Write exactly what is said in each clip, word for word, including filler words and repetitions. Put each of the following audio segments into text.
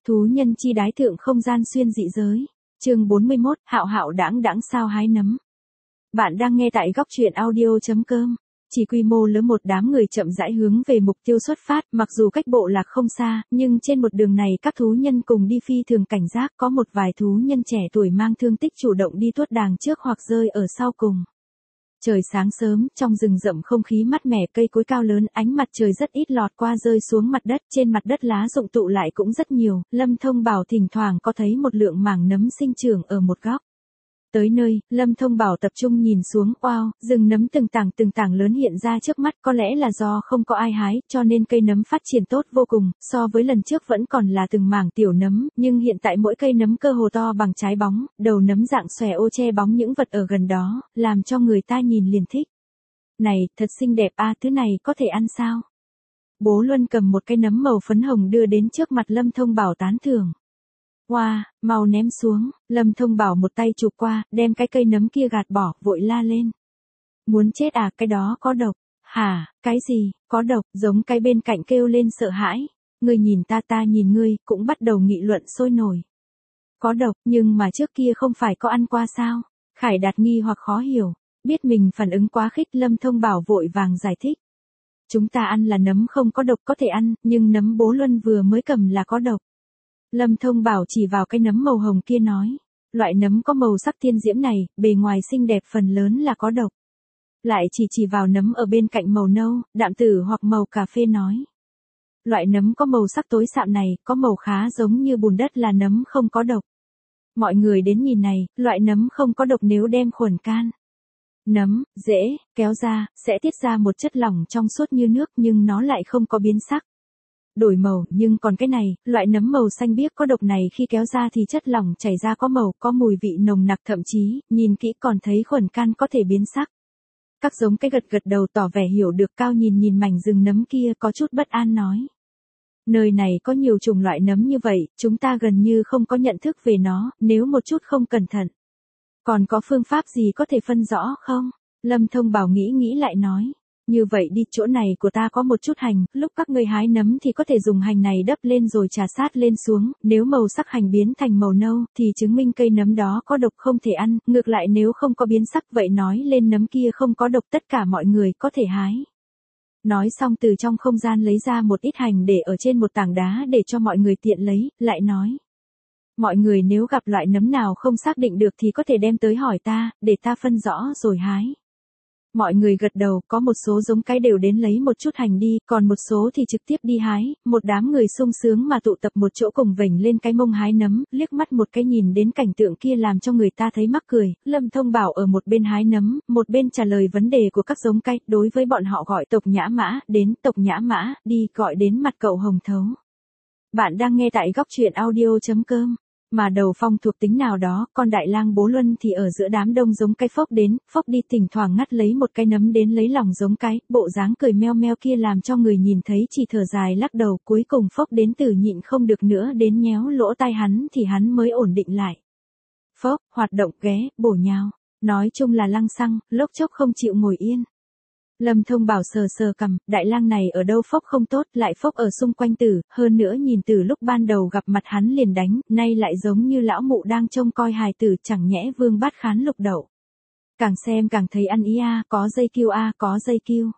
Thú nhân chi đái thượng không gian xuyên dị giới. Chương bốn mươi mốt, Hạo Hạo đãng đãng sao hái nấm. Bạn đang nghe tại góc truyện audio chấm com. Chỉ quy mô lớn một đám người chậm rãi hướng về mục tiêu xuất phát, mặc dù cách bộ lạc không xa, nhưng trên một đường này các thú nhân cùng đi phi thường cảnh giác, có một vài thú nhân trẻ tuổi mang thương tích chủ động đi tuốt đàng trước hoặc rơi ở sau cùng. Trời sáng sớm, trong rừng rậm không khí mát mẻ, cây cối cao lớn, ánh mặt trời rất ít lọt qua rơi xuống mặt đất, trên mặt đất lá rụng tụ lại cũng rất nhiều, Lâm Thông Bảo thỉnh thoảng có thấy một lượng mảng nấm sinh trưởng ở một góc. Tới nơi, Lâm Thông Bảo tập trung nhìn xuống, wow, rừng nấm từng tảng từng tảng lớn hiện ra trước mắt, có lẽ là do không có ai hái, cho nên cây nấm phát triển tốt vô cùng, so với lần trước vẫn còn là từng mảng tiểu nấm, nhưng hiện tại mỗi cây nấm cơ hồ to bằng trái bóng, đầu nấm dạng xòe ô che bóng những vật ở gần đó, làm cho người ta nhìn liền thích. Này, thật xinh đẹp a, à, thứ này có thể ăn sao? Bố Luân cầm một cây nấm màu phấn hồng đưa đến trước mặt Lâm Thông Bảo tán thưởng. Wow, mau ném xuống, Lâm Thông Bảo một tay chụp qua, đem cái cây nấm kia gạt bỏ, vội la lên. Muốn chết à, cái đó có độc. Hả, cái gì, có độc, giống cái bên cạnh kêu lên sợ hãi. Ngươi nhìn ta ta nhìn ngươi, cũng bắt đầu nghị luận sôi nổi. Có độc, nhưng mà trước kia không phải có ăn qua sao? Khải Đạt nghi hoặc khó hiểu, biết mình phản ứng quá khích, Lâm Thông Bảo vội vàng giải thích. Chúng ta ăn là nấm không có độc có thể ăn, nhưng nấm bố Luân vừa mới cầm là có độc. Lâm Thông Bảo chỉ vào cái nấm màu hồng kia nói, loại nấm có màu sắc thiên diễm này, bề ngoài xinh đẹp phần lớn là có độc. Lại chỉ chỉ vào nấm ở bên cạnh màu nâu, đạm tử hoặc màu cà phê nói. Loại nấm có màu sắc tối sạm này, có màu khá giống như bùn đất là nấm không có độc. Mọi người đến nhìn này, loại nấm không có độc nếu đem khuẩn can. Nấm, dễ, kéo ra, sẽ tiết ra một chất lỏng trong suốt như nước nhưng nó lại không có biến sắc. Đổi màu, nhưng còn cái này, loại nấm màu xanh biếc có độc này khi kéo ra thì chất lỏng chảy ra có màu, có mùi vị nồng nặc, thậm chí, nhìn kỹ còn thấy khuẩn can có thể biến sắc. Các giống cái gật gật đầu tỏ vẻ hiểu được. Cao nhìn nhìn mảnh rừng nấm kia có chút bất an nói. Nơi này có nhiều chủng loại nấm như vậy, chúng ta gần như không có nhận thức về nó, nếu một chút không cẩn thận. Còn có phương pháp gì có thể phân rõ không? Lâm Thông Bảo nghĩ nghĩ lại nói. Như vậy đi, chỗ này của ta có một chút hành, lúc các ngươi hái nấm thì có thể dùng hành này đắp lên rồi trà sát lên xuống, nếu màu sắc hành biến thành màu nâu, thì chứng minh cây nấm đó có độc không thể ăn, ngược lại nếu không có biến sắc vậy nói lên nấm kia không có độc, tất cả mọi người có thể hái. Nói xong từ trong không gian lấy ra một ít hành để ở trên một tảng đá để cho mọi người tiện lấy, lại nói. Mọi người nếu gặp loại nấm nào không xác định được thì có thể đem tới hỏi ta, để ta phân rõ rồi hái. Mọi người gật đầu, có một số giống cái đều đến lấy một chút hành đi, còn một số thì trực tiếp đi hái, một đám người sung sướng mà tụ tập một chỗ cùng vểnh lên cái mông hái nấm, liếc mắt một cái nhìn đến cảnh tượng kia làm cho người ta thấy mắc cười. Lâm Thông Bảo ở một bên hái nấm, một bên trả lời vấn đề của các giống cái, đối với bọn họ gọi tộc Nhã Mã, đến tộc Nhã Mã, đi, gọi đến mặt cậu hồng thấu. Bạn đang nghe tại góc truyện audio chấm com. Mà đầu phong thuộc tính nào đó, con đại lang bố Luân thì ở giữa đám đông giống cái phốc đến, phốc đi thỉnh thoảng ngắt lấy một cái nấm đến lấy lòng giống cái, bộ dáng cười meo meo kia làm cho người nhìn thấy chỉ thở dài lắc đầu, cuối cùng phốc đến từ nhịn không được nữa đến nhéo lỗ tai hắn thì hắn mới ổn định lại. Phốc, hoạt động ghé, bổ nhào, nói chung là lăng xăng, lốc chốc không chịu ngồi yên. Lâm Thông Bảo sờ sờ cằm, đại lang này ở đâu phốc không tốt, lại phốc ở xung quanh tử, hơn nữa nhìn từ lúc ban đầu gặp mặt hắn liền đánh, nay lại giống như lão mụ đang trông coi hài tử, chẳng nhẽ Vương Bát Khán lục đậu. Càng xem càng thấy ăn ý a, có dây kiêu a, có dây kiêu.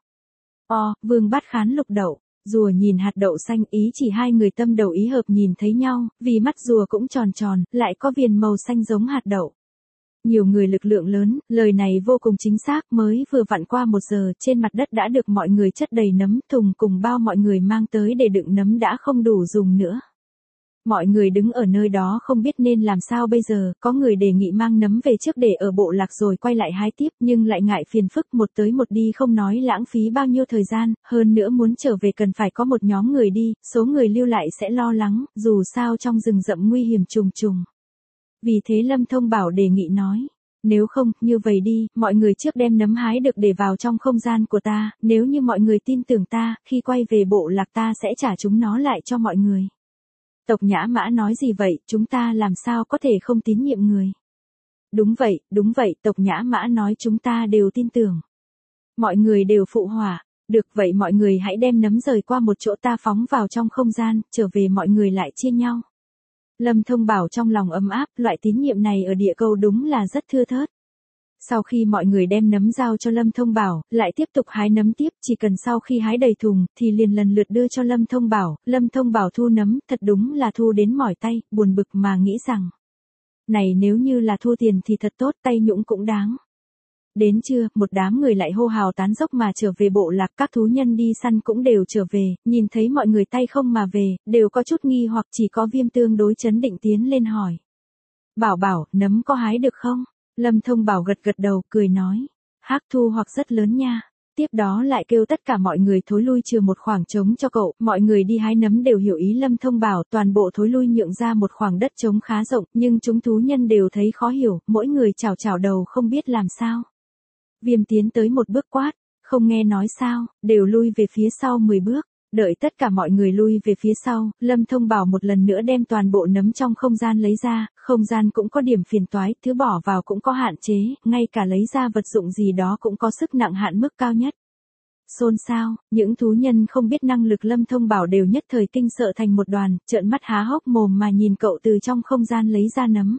O, Vương Bát Khán lục đậu, rùa nhìn hạt đậu xanh, ý chỉ hai người tâm đầu ý hợp nhìn thấy nhau, vì mắt rùa cũng tròn tròn, lại có viền màu xanh giống hạt đậu. Nhiều người lực lượng lớn, lời này vô cùng chính xác, mới vừa vặn qua một giờ, trên mặt đất đã được mọi người chất đầy nấm, thùng cùng bao mọi người mang tới để đựng nấm đã không đủ dùng nữa. Mọi người đứng ở nơi đó không biết nên làm sao bây giờ, có người đề nghị mang nấm về trước để ở bộ lạc rồi quay lại hái tiếp, nhưng lại ngại phiền phức, một tới một đi không nói lãng phí bao nhiêu thời gian, hơn nữa muốn trở về cần phải có một nhóm người đi, số người lưu lại sẽ lo lắng, dù sao trong rừng rậm nguy hiểm trùng trùng. Vì thế Lâm Thông Bảo đề nghị nói, nếu không, như vậy đi, mọi người trước đem nấm hái được để vào trong không gian của ta, nếu như mọi người tin tưởng ta, khi quay về bộ lạc ta sẽ trả chúng nó lại cho mọi người. Tộc Nhã Mã nói gì vậy, chúng ta làm sao có thể không tín nhiệm người. Đúng vậy, đúng vậy, tộc Nhã Mã nói chúng ta đều tin tưởng. Mọi người đều phụ họa, được vậy mọi người hãy đem nấm rời qua một chỗ ta phóng vào trong không gian, trở về mọi người lại chia nhau. Lâm Thông Bảo trong lòng ấm áp, loại tín nhiệm này ở địa cầu đúng là rất thưa thớt. Sau khi mọi người đem nấm giao cho Lâm Thông Bảo, lại tiếp tục hái nấm tiếp, chỉ cần sau khi hái đầy thùng, thì liền lần lượt đưa cho Lâm Thông Bảo. Lâm Thông Bảo thu nấm, thật đúng là thu đến mỏi tay, buồn bực mà nghĩ rằng, này nếu như là thu tiền thì thật tốt, tay nhũng cũng đáng. Đến trưa, một đám người lại hô hào tán dốc mà trở về bộ lạc, các thú nhân đi săn cũng đều trở về, nhìn thấy mọi người tay không mà về, đều có chút nghi hoặc, chỉ có Viêm tương đối chấn định tiến lên hỏi. Bảo Bảo, nấm có hái được không? Lâm Thông Bảo gật gật đầu, cười nói. Hắc thu hoặc rất lớn nha. Tiếp đó lại kêu tất cả mọi người thối lui trừ một khoảng trống cho cậu, mọi người đi hái nấm đều hiểu ý Lâm Thông Bảo, toàn bộ thối lui nhượng ra một khoảng đất trống khá rộng, nhưng chúng thú nhân đều thấy khó hiểu, mỗi người chào chào đầu không biết làm sao. Viêm tiến tới một bước quát, không nghe nói sao, đều lui về phía sau mười bước. Đợi tất cả mọi người lui về phía sau, Lâm Thông Bảo một lần nữa đem toàn bộ nấm trong không gian lấy ra, không gian cũng có điểm phiền toái, thứ bỏ vào cũng có hạn chế, ngay cả lấy ra vật dụng gì đó cũng có sức nặng hạn mức cao nhất. Xôn xao, những thú nhân không biết năng lực Lâm Thông Bảo đều nhất thời kinh sợ thành một đoàn, trợn mắt há hốc mồm mà nhìn cậu từ trong không gian lấy ra nấm.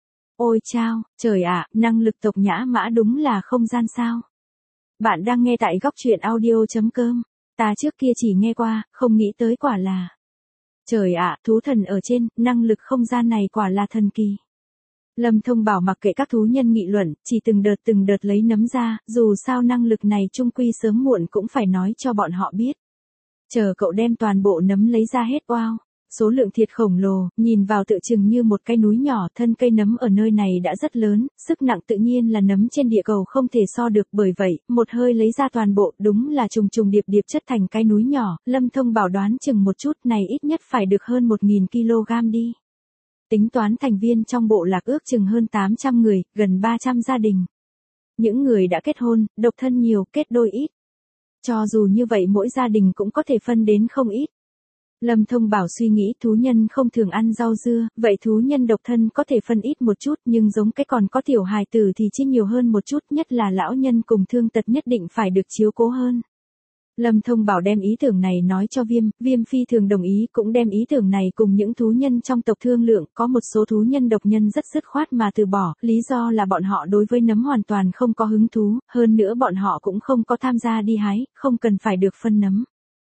Ôi chao, trời ạ, năng lực tộc Nhã Mã đúng là không gian sao. Bạn đang nghe tại góc truyện audio.com. Ta trước kia chỉ nghe qua, không nghĩ tới quả là. Trời ạ, thú thần ở trên, năng lực không gian này quả là thần kỳ. Lâm Thông Bảo mặc kệ các thú nhân nghị luận, chỉ từng đợt từng đợt lấy nấm ra, dù sao năng lực này chung quy sớm muộn cũng phải nói cho bọn họ biết. Chờ cậu đem toàn bộ nấm lấy ra hết, wow. Số lượng thiệt khổng lồ, nhìn vào tựa chừng như một cái núi nhỏ, thân cây nấm ở nơi này đã rất lớn, sức nặng tự nhiên là nấm trên địa cầu không thể so được, bởi vậy, một hơi lấy ra toàn bộ, đúng là trùng trùng điệp điệp chất thành cái núi nhỏ, Lâm Thông Bảo đoán chừng một chút này ít nhất phải được hơn một nghìn ki lô gam đi. Tính toán thành viên trong bộ lạc ước chừng hơn tám trăm người, gần ba trăm gia đình. Những người đã kết hôn, độc thân nhiều, kết đôi ít. Cho dù như vậy mỗi gia đình cũng có thể phân đến không ít. Lâm Thông Bảo suy nghĩ thú nhân không thường ăn rau dưa, vậy thú nhân độc thân có thể phân ít một chút, nhưng giống cái còn có tiểu hài tử thì chỉ nhiều hơn một chút, nhất là lão nhân cùng thương tật nhất định phải được chiếu cố hơn. Lâm Thông Bảo đem ý tưởng này nói cho Viêm, Viêm phi thường đồng ý, cũng đem ý tưởng này cùng những thú nhân trong tộc thương lượng, có một số thú nhân độc nhân rất dứt khoát mà từ bỏ, lý do là bọn họ đối với nấm hoàn toàn không có hứng thú, hơn nữa bọn họ cũng không có tham gia đi hái, không cần phải được phân nấm.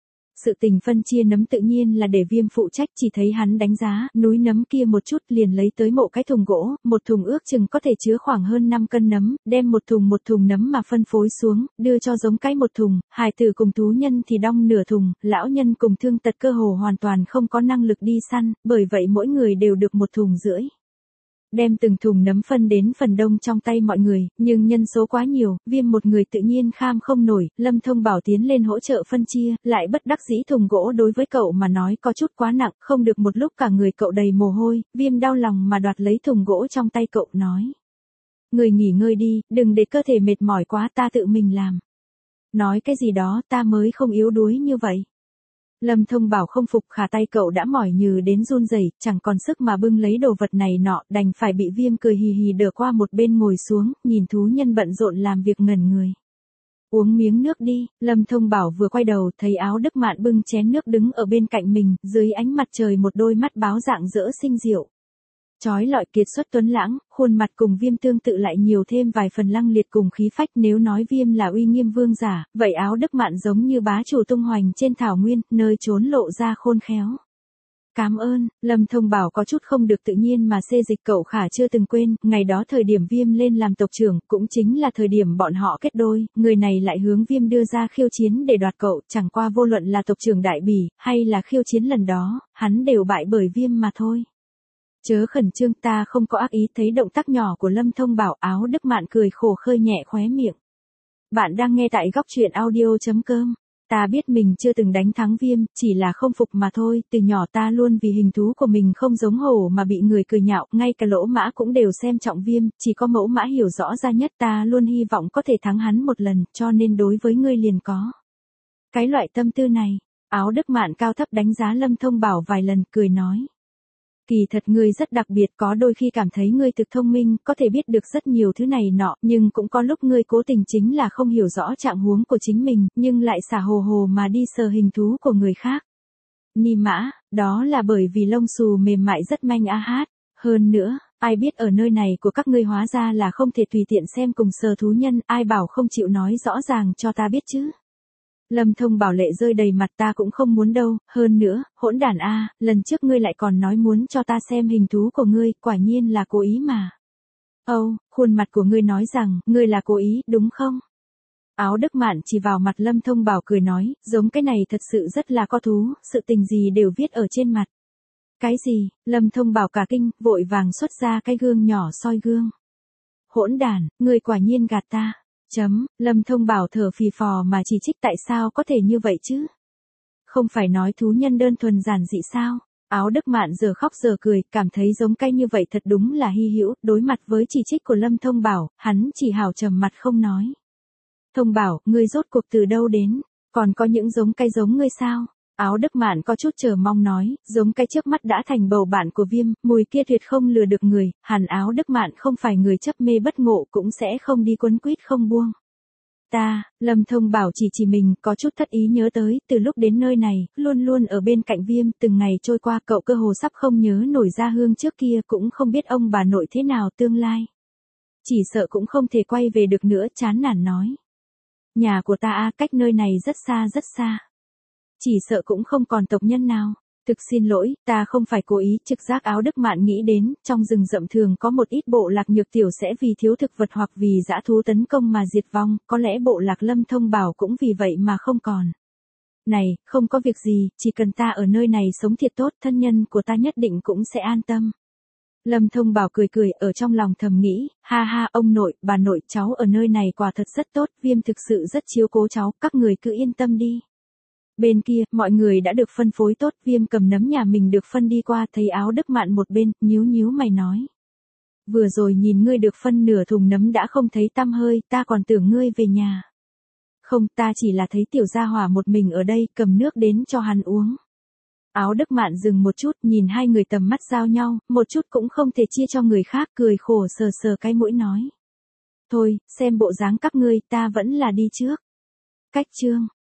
Sự tình phân chia nấm tự nhiên là để Viêm phụ trách, chỉ thấy hắn đánh giá, núi nấm kia một chút liền lấy tới một cái thùng gỗ, một thùng ước chừng có thể chứa khoảng hơn năm cân nấm, đem một thùng một thùng nấm mà phân phối xuống, đưa cho giống cái một thùng, hài tử cùng thú nhân thì đong nửa thùng, lão nhân cùng thương tật cơ hồ hoàn toàn không có năng lực đi săn, bởi vậy mỗi người đều được một thùng rưỡi. Đem từng thùng nấm phân đến phần đông trong tay mọi người, nhưng nhân số quá nhiều, Viêm một người tự nhiên kham không nổi, Lâm Thông Bảo tiến lên hỗ trợ phân chia, lại bất đắc dĩ thùng gỗ đối với cậu mà nói có chút quá nặng, không được một lúc cả người cậu đầy mồ hôi, Viêm đau lòng mà đoạt lấy thùng gỗ trong tay cậu nói. Người nghỉ ngơi đi, đừng để cơ thể mệt mỏi quá, ta tự mình làm. Nói cái gì đó, ta mới không yếu đuối như vậy. Lâm Thông Bảo không phục, khả tay cậu đã mỏi nhừ đến run rẩy, chẳng còn sức mà bưng lấy đồ vật này nọ, đành phải bị Viêm cười hì hì đỡ qua một bên ngồi xuống, nhìn thú nhân bận rộn làm việc ngẩn người. Uống miếng nước đi, Lâm Thông Bảo vừa quay đầu thấy Áo Đức Mạn bưng chén nước đứng ở bên cạnh mình, dưới ánh mặt trời một đôi mắt báo dạng dỡ xinh diệu. Chói lọi kiệt xuất tuấn lãng, khuôn mặt cùng Viêm tương tự lại nhiều thêm vài phần lăng liệt cùng khí phách, nếu nói Viêm là uy nghiêm vương giả, vậy Áo Đức Mạn giống như bá chủ tung hoành trên thảo nguyên, nơi trốn lộ ra khôn khéo. Cảm ơn, Lâm Thông Bảo có chút không được tự nhiên mà xê dịch, cậu khả chưa từng quên, ngày đó thời điểm Viêm lên làm tộc trưởng, cũng chính là thời điểm bọn họ kết đôi, người này lại hướng Viêm đưa ra khiêu chiến để đoạt cậu, chẳng qua vô luận là tộc trưởng Đại Bỉ, hay là khiêu chiến lần đó, hắn đều bại bởi Viêm mà thôi. Chớ khẩn trương, ta không có ác ý, thấy động tác nhỏ của Lâm Thông Bảo, Áo Đức Mạn cười khổ khơi nhẹ khóe miệng. Bạn đang nghe tại góc truyện audio.com. Ta biết mình chưa từng đánh thắng Viêm, chỉ là không phục mà thôi, từ nhỏ ta luôn vì hình thú của mình không giống hổ mà bị người cười nhạo, ngay cả lỗ mã cũng đều xem trọng Viêm, chỉ có mẫu mã hiểu rõ ra nhất, ta luôn hy vọng có thể thắng hắn một lần, cho nên đối với ngươi liền có cái loại tâm tư này. Áo Đức Mạn cao thấp đánh giá Lâm Thông Bảo vài lần, cười nói. Kỳ thật ngươi rất đặc biệt, có đôi khi cảm thấy ngươi thực thông minh, có thể biết được rất nhiều thứ này nọ, nhưng cũng có lúc ngươi cố tình chính là không hiểu rõ trạng huống của chính mình, nhưng lại xả hồ hồ mà đi sờ hình thú của người khác. Ni mã, Đó là bởi vì lông xù mềm mại rất manh a hát. Hơn nữa, ai biết ở nơi này của các ngươi hóa ra là không thể tùy tiện xem cùng sờ thú nhân, ai bảo không chịu nói rõ ràng cho ta biết chứ. Lâm Thông Bảo lệ rơi đầy mặt, ta cũng không muốn đâu, hơn nữa, hỗn đản a, lần trước ngươi lại còn nói muốn cho ta xem hình thú của ngươi, quả nhiên là cố ý mà. Âu, oh, khuôn mặt của ngươi nói rằng, ngươi là cố ý, đúng không? Áo Đức Mạn chỉ vào mặt Lâm Thông Bảo cười nói, giống cái này thật sự rất là có thú, sự tình gì đều viết ở trên mặt. Cái gì? Lâm Thông Bảo cả kinh, vội vàng xuất ra cái gương nhỏ soi gương. Hỗn đản, ngươi quả nhiên gạt ta. Chấm, Lâm Thông Bảo thở phì phò mà chỉ trích tại sao có thể như vậy chứ? Không phải nói thú nhân đơn thuần giản dị sao? Áo Đức Mạn giờ khóc giờ cười, cảm thấy giống cái như vậy thật đúng là hy hữu, đối mặt với chỉ trích của Lâm Thông Bảo, hắn chỉ hào trầm mặt không nói. Thông Bảo, ngươi rốt cuộc từ đâu đến? Còn có những giống cái giống ngươi sao? Áo Đức Mạn có chút chờ mong nói, giống cái trước mắt đã thành bầu bạn của Viêm, mùi kia tuyệt không lừa được người, hẳn Áo Đức Mạn không phải người chấp mê bất ngộ cũng sẽ không đi quấn quýt không buông. Ta, Lâm Thông Bảo chỉ chỉ mình, có chút thất ý nhớ tới, từ lúc đến nơi này, luôn luôn ở bên cạnh Viêm, từng ngày trôi qua cậu cơ hồ sắp không nhớ nổi ra hương trước kia, cũng không biết ông bà nội thế nào tương lai. Chỉ sợ cũng không thể quay về được nữa, chán nản nói. Nhà của ta a, cách nơi này rất xa rất xa. Chỉ sợ cũng không còn tộc nhân nào. Thực xin lỗi, ta không phải cố ý, trực giác Áo Đức Mạn nghĩ đến, trong rừng rậm thường có một ít bộ lạc nhược tiểu sẽ vì thiếu thực vật hoặc vì dã thú tấn công mà diệt vong, có lẽ bộ lạc Lâm Thông Bảo cũng vì vậy mà không còn. Này, không có việc gì, chỉ cần ta ở nơi này sống thiệt tốt, thân nhân của ta nhất định cũng sẽ an tâm. Lâm Thông Bảo cười cười, ở trong lòng thầm nghĩ, ha ha, ông nội, bà nội, cháu ở nơi này quả thật rất tốt, Viêm thực sự rất chiếu cố cháu, các người cứ yên tâm đi. Bên kia, mọi người đã được phân phối tốt, Viêm cầm nấm nhà mình được phân đi qua, thấy Áo Đức Mạn một bên, nhíu nhíu mày nói. Vừa rồi nhìn ngươi được phân nửa thùng nấm đã không thấy tăm hơi, ta còn tưởng ngươi về nhà. Không, ta chỉ là thấy tiểu gia hỏa một mình ở đây, cầm nước đến cho hắn uống. Áo Đức Mạn dừng một chút, nhìn hai người tầm mắt giao nhau, một chút cũng không thể chia cho người khác, cười khổ sờ sờ cái mũi nói. Thôi, xem bộ dáng các ngươi, ta vẫn là đi trước. Cách chương.